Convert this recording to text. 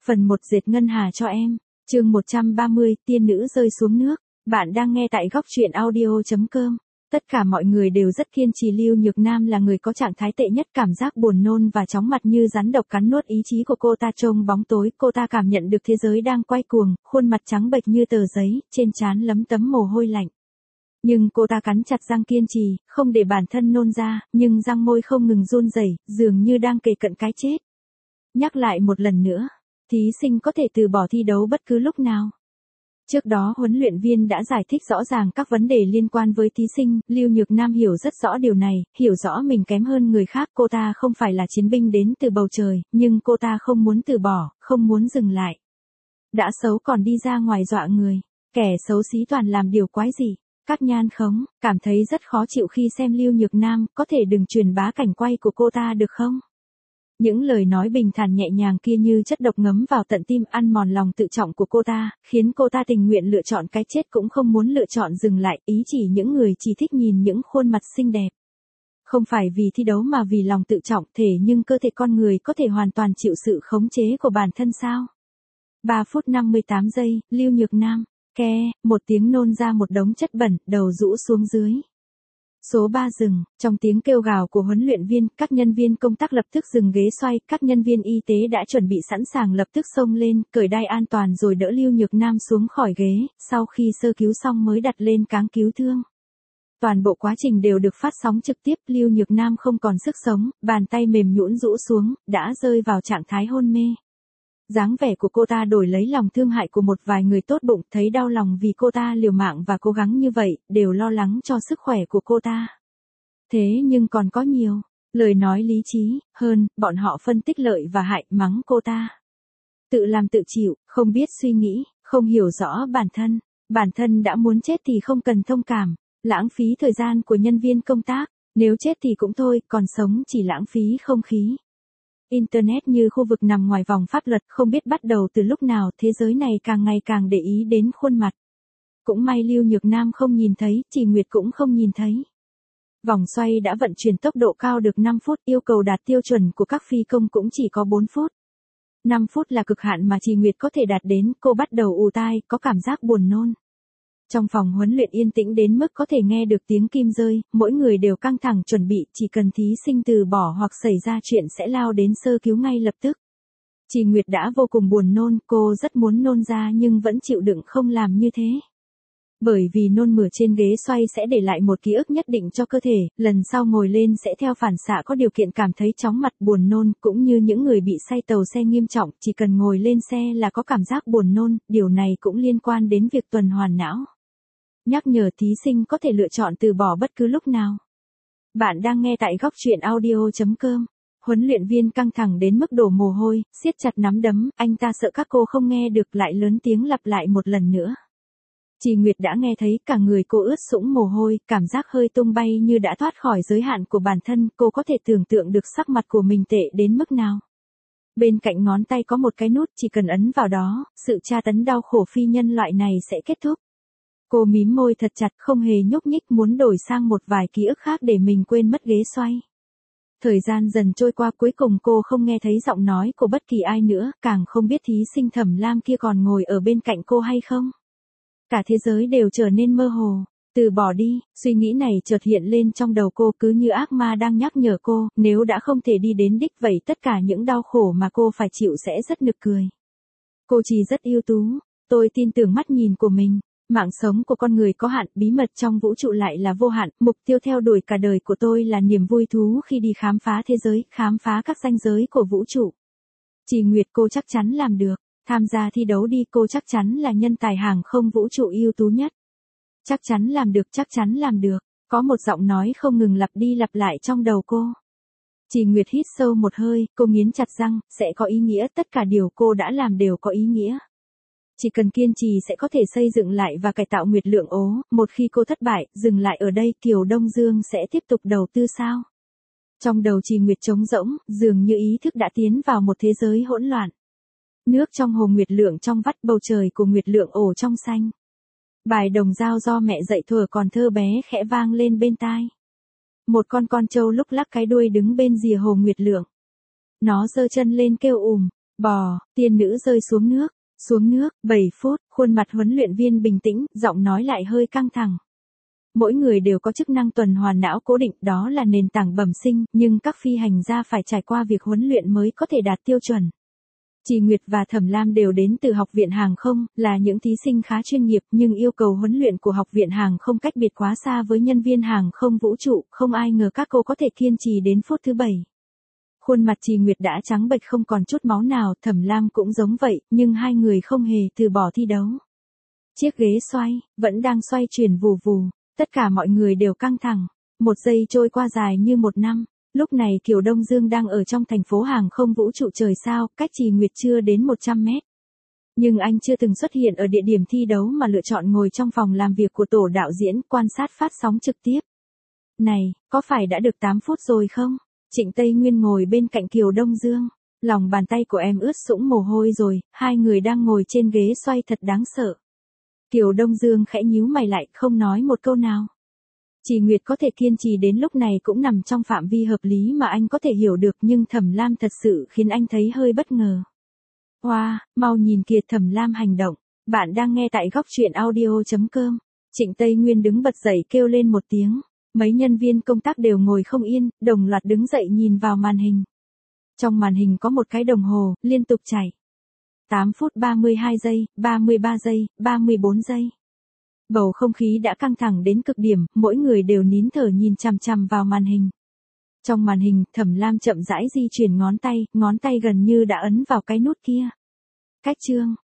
Phần 1 dệt ngân hà cho em. Chương 130, tiên nữ rơi xuống nước. Bạn đang nghe tại góc truyện audio.com. Tất cả mọi người đều rất kiên trì. Lưu Nhược Nam là người có trạng thái tệ nhất, cảm giác buồn nôn và chóng mặt như rắn độc cắn nuốt ý chí của cô ta. Trong bóng tối, cô ta cảm nhận được thế giới đang quay cuồng, khuôn mặt trắng bệch như tờ giấy, trên trán lấm tấm mồ hôi lạnh. Nhưng cô ta cắn chặt răng kiên trì, không để bản thân nôn ra, nhưng răng môi không ngừng run rẩy, dường như đang kề cận cái chết. Nhắc lại một lần nữa, thí sinh có thể từ bỏ thi đấu bất cứ lúc nào. Trước đó huấn luyện viên đã giải thích rõ ràng các vấn đề liên quan với thí sinh, Lưu Nhược Nam hiểu rất rõ điều này, hiểu rõ mình kém hơn người khác. Cô ta không phải là chiến binh đến từ bầu trời, nhưng cô ta không muốn từ bỏ, không muốn dừng lại. Đã xấu còn đi ra ngoài dọa người, kẻ xấu xí toàn làm điều quái gì. Các nhan khống, cảm thấy rất khó chịu khi xem Lưu Nhược Nam, có thể đừng truyền bá cảnh quay của cô ta được không? Những lời nói bình thản nhẹ nhàng kia như chất độc ngấm vào tận tim, ăn mòn lòng tự trọng của cô ta, khiến cô ta tình nguyện lựa chọn cái chết cũng không muốn lựa chọn dừng lại. Ý chỉ những người chỉ thích nhìn những khuôn mặt xinh đẹp. Không phải vì thi đấu mà vì lòng tự trọng. Thể nhưng cơ thể con người có thể hoàn toàn chịu sự khống chế của bản thân sao? 3 phút 58 giây, Lưu Nhược Nam. Ke, một tiếng nôn ra một đống chất bẩn, đầu rũ xuống dưới. Số 3 dừng, trong tiếng kêu gào của huấn luyện viên, các nhân viên công tác lập tức dừng ghế xoay, các nhân viên y tế đã chuẩn bị sẵn sàng lập tức xông lên, cởi đai an toàn rồi đỡ Lưu Nhược Nam xuống khỏi ghế, sau khi sơ cứu xong mới đặt lên cáng cứu thương. Toàn bộ quá trình đều được phát sóng trực tiếp. Lưu Nhược Nam không còn sức sống, bàn tay mềm nhũn rũ xuống, đã rơi vào trạng thái hôn mê. Dáng vẻ của cô ta đổi lấy lòng thương hại của một vài người tốt bụng, thấy đau lòng vì cô ta liều mạng và cố gắng như vậy, đều lo lắng cho sức khỏe của cô ta. Thế nhưng còn có nhiều lời nói lý trí hơn, bọn họ phân tích lợi và hại, mắng cô ta tự làm tự chịu, không biết suy nghĩ, không hiểu rõ bản thân đã muốn chết thì không cần thông cảm, lãng phí thời gian của nhân viên công tác, nếu chết thì cũng thôi, còn sống chỉ lãng phí không khí. Internet như khu vực nằm ngoài vòng pháp luật, không biết bắt đầu từ lúc nào, thế giới này càng ngày càng để ý đến khuôn mặt. Cũng may Lưu Nhược Nam không nhìn thấy, Chỉ Nguyệt cũng không nhìn thấy. Vòng xoay đã vận chuyển tốc độ cao được 5 phút, yêu cầu đạt tiêu chuẩn của các phi công cũng chỉ có 4 phút. 5 phút là cực hạn mà Chỉ Nguyệt có thể đạt đến, cô bắt đầu ù tai, có cảm giác buồn nôn. Trong phòng huấn luyện yên tĩnh đến mức có thể nghe được tiếng kim rơi, mỗi người đều căng thẳng chuẩn bị, chỉ cần thí sinh từ bỏ hoặc xảy ra chuyện sẽ lao đến sơ cứu ngay lập tức. Chỉ Nguyệt đã vô cùng buồn nôn, cô rất muốn nôn ra nhưng vẫn chịu đựng không làm như thế. Bởi vì nôn mửa trên ghế xoay sẽ để lại một ký ức nhất định cho cơ thể, lần sau ngồi lên sẽ theo phản xạ có điều kiện cảm thấy chóng mặt buồn nôn, cũng như những người bị say tàu xe nghiêm trọng, chỉ cần ngồi lên xe là có cảm giác buồn nôn, điều này cũng liên quan đến việc tuần hoàn não. Nhắc nhở thí sinh có thể lựa chọn từ bỏ bất cứ lúc nào. Bạn đang nghe tại góc truyện audio.com. Huấn luyện viên căng thẳng đến mức đổ mồ hôi, siết chặt nắm đấm, anh ta sợ các cô không nghe được, lại lớn tiếng lặp lại một lần nữa. Chỉ Nguyệt đã nghe thấy, cả người cô ướt sũng mồ hôi, cảm giác hơi tung bay như đã thoát khỏi giới hạn của bản thân, cô có thể tưởng tượng được sắc mặt của mình tệ đến mức nào. Bên cạnh ngón tay có một cái nút, chỉ cần ấn vào đó, sự tra tấn đau khổ phi nhân loại này sẽ kết thúc. Cô mím môi thật chặt, không hề nhúc nhích, muốn đổi sang một vài ký ức khác để mình quên mất ghế xoay. Thời gian dần trôi qua, cuối cùng cô không nghe thấy giọng nói của bất kỳ ai nữa, càng không biết thí sinh Thẩm Lam kia còn ngồi ở bên cạnh cô hay không. Cả thế giới đều trở nên mơ hồ. Từ bỏ đi, suy nghĩ này chợt hiện lên trong đầu cô, cứ như ác ma đang nhắc nhở cô, nếu đã không thể đi đến đích vậy tất cả những đau khổ mà cô phải chịu sẽ rất nực cười. Cô chỉ rất ưu tú, tôi tin tưởng mắt nhìn của mình. Mạng sống của con người có hạn, bí mật trong vũ trụ lại là vô hạn, mục tiêu theo đuổi cả đời của tôi là niềm vui thú khi đi khám phá thế giới, khám phá các ranh giới của vũ trụ. Chỉ Nguyệt, cô chắc chắn làm được, tham gia thi đấu đi, cô chắc chắn là nhân tài hàng không vũ trụ ưu tú nhất. Chắc chắn làm được, có một giọng nói không ngừng lặp đi lặp lại trong đầu cô. Chỉ Nguyệt hít sâu một hơi, cô nghiến chặt răng, sẽ có ý nghĩa, tất cả điều cô đã làm đều có ý nghĩa. Chỉ cần kiên trì sẽ có thể xây dựng lại và cải tạo Nguyệt Lượng ố, một khi cô thất bại, dừng lại ở đây, Kiều Đông Dương sẽ tiếp tục đầu tư sao? Trong đầu Chỉ Nguyệt trống rỗng, dường như ý thức đã tiến vào một thế giới hỗn loạn. Nước trong hồ Nguyệt Lượng trong vắt, bầu trời của Nguyệt Lượng ổ trong xanh. Bài đồng dao do mẹ dạy thuở còn thơ bé khẽ vang lên bên tai. Một con trâu lúc lắc cái đuôi đứng bên rìa hồ Nguyệt Lượng. Nó giơ chân lên kêu Bò, tiên nữ rơi xuống nước, 7 phút, khuôn mặt huấn luyện viên bình tĩnh, giọng nói lại hơi căng thẳng. Mỗi người đều có chức năng tuần hoàn não cố định, đó là nền tảng bẩm sinh, nhưng các phi hành gia phải trải qua việc huấn luyện mới có thể đạt tiêu chuẩn. Trì Nguyệt và Thẩm Lam đều đến từ Học viện Hàng không, là những thí sinh khá chuyên nghiệp, nhưng yêu cầu huấn luyện của Học viện Hàng không cách biệt quá xa với nhân viên hàng không vũ trụ, không ai ngờ các cô có thể kiên trì đến phút thứ 7. Khuôn mặt Trì Nguyệt đã trắng bệch không còn chút máu nào, Thẩm Lam cũng giống vậy, nhưng hai người không hề từ bỏ thi đấu. Chiếc ghế xoay, vẫn đang xoay chuyển vù vù, tất cả mọi người đều căng thẳng. Một giây trôi qua dài như một năm. Lúc này Kiều Đông Dương đang ở trong thành phố hàng không vũ trụ trời sao, cách Trì Nguyệt chưa đến 100 mét. Nhưng anh chưa từng xuất hiện ở địa điểm thi đấu mà lựa chọn ngồi trong phòng làm việc của tổ đạo diễn quan sát phát sóng trực tiếp. Này, có phải đã được 8 phút rồi không? Trịnh Tây Nguyên ngồi bên cạnh Kiều Đông Dương. Lòng bàn tay của em ướt sũng mồ hôi rồi, hai người đang ngồi trên ghế xoay thật đáng sợ. Kiều Đông Dương khẽ nhíu mày lại, không nói một câu nào. Trì Nguyệt có thể kiên trì đến lúc này cũng nằm trong phạm vi hợp lý mà anh có thể hiểu được, nhưng Thẩm Lam thật sự khiến anh thấy hơi bất ngờ. Wow, mau nhìn kìa, Thẩm Lam hành động. Bạn đang nghe tại góc truyện audio.com. Trịnh Tây Nguyên đứng bật dậy kêu lên một tiếng. Mấy nhân viên công tác đều ngồi không yên, đồng loạt đứng dậy nhìn vào màn hình. Trong màn hình có một cái đồng hồ, liên tục chạy. 8 phút 32 giây, 33 giây, 34 giây. Bầu không khí đã căng thẳng đến cực điểm, mỗi người đều nín thở nhìn chằm chằm vào màn hình. Trong màn hình, Thẩm Lam chậm rãi di chuyển ngón tay gần như đã ấn vào cái nút kia. Cách chương,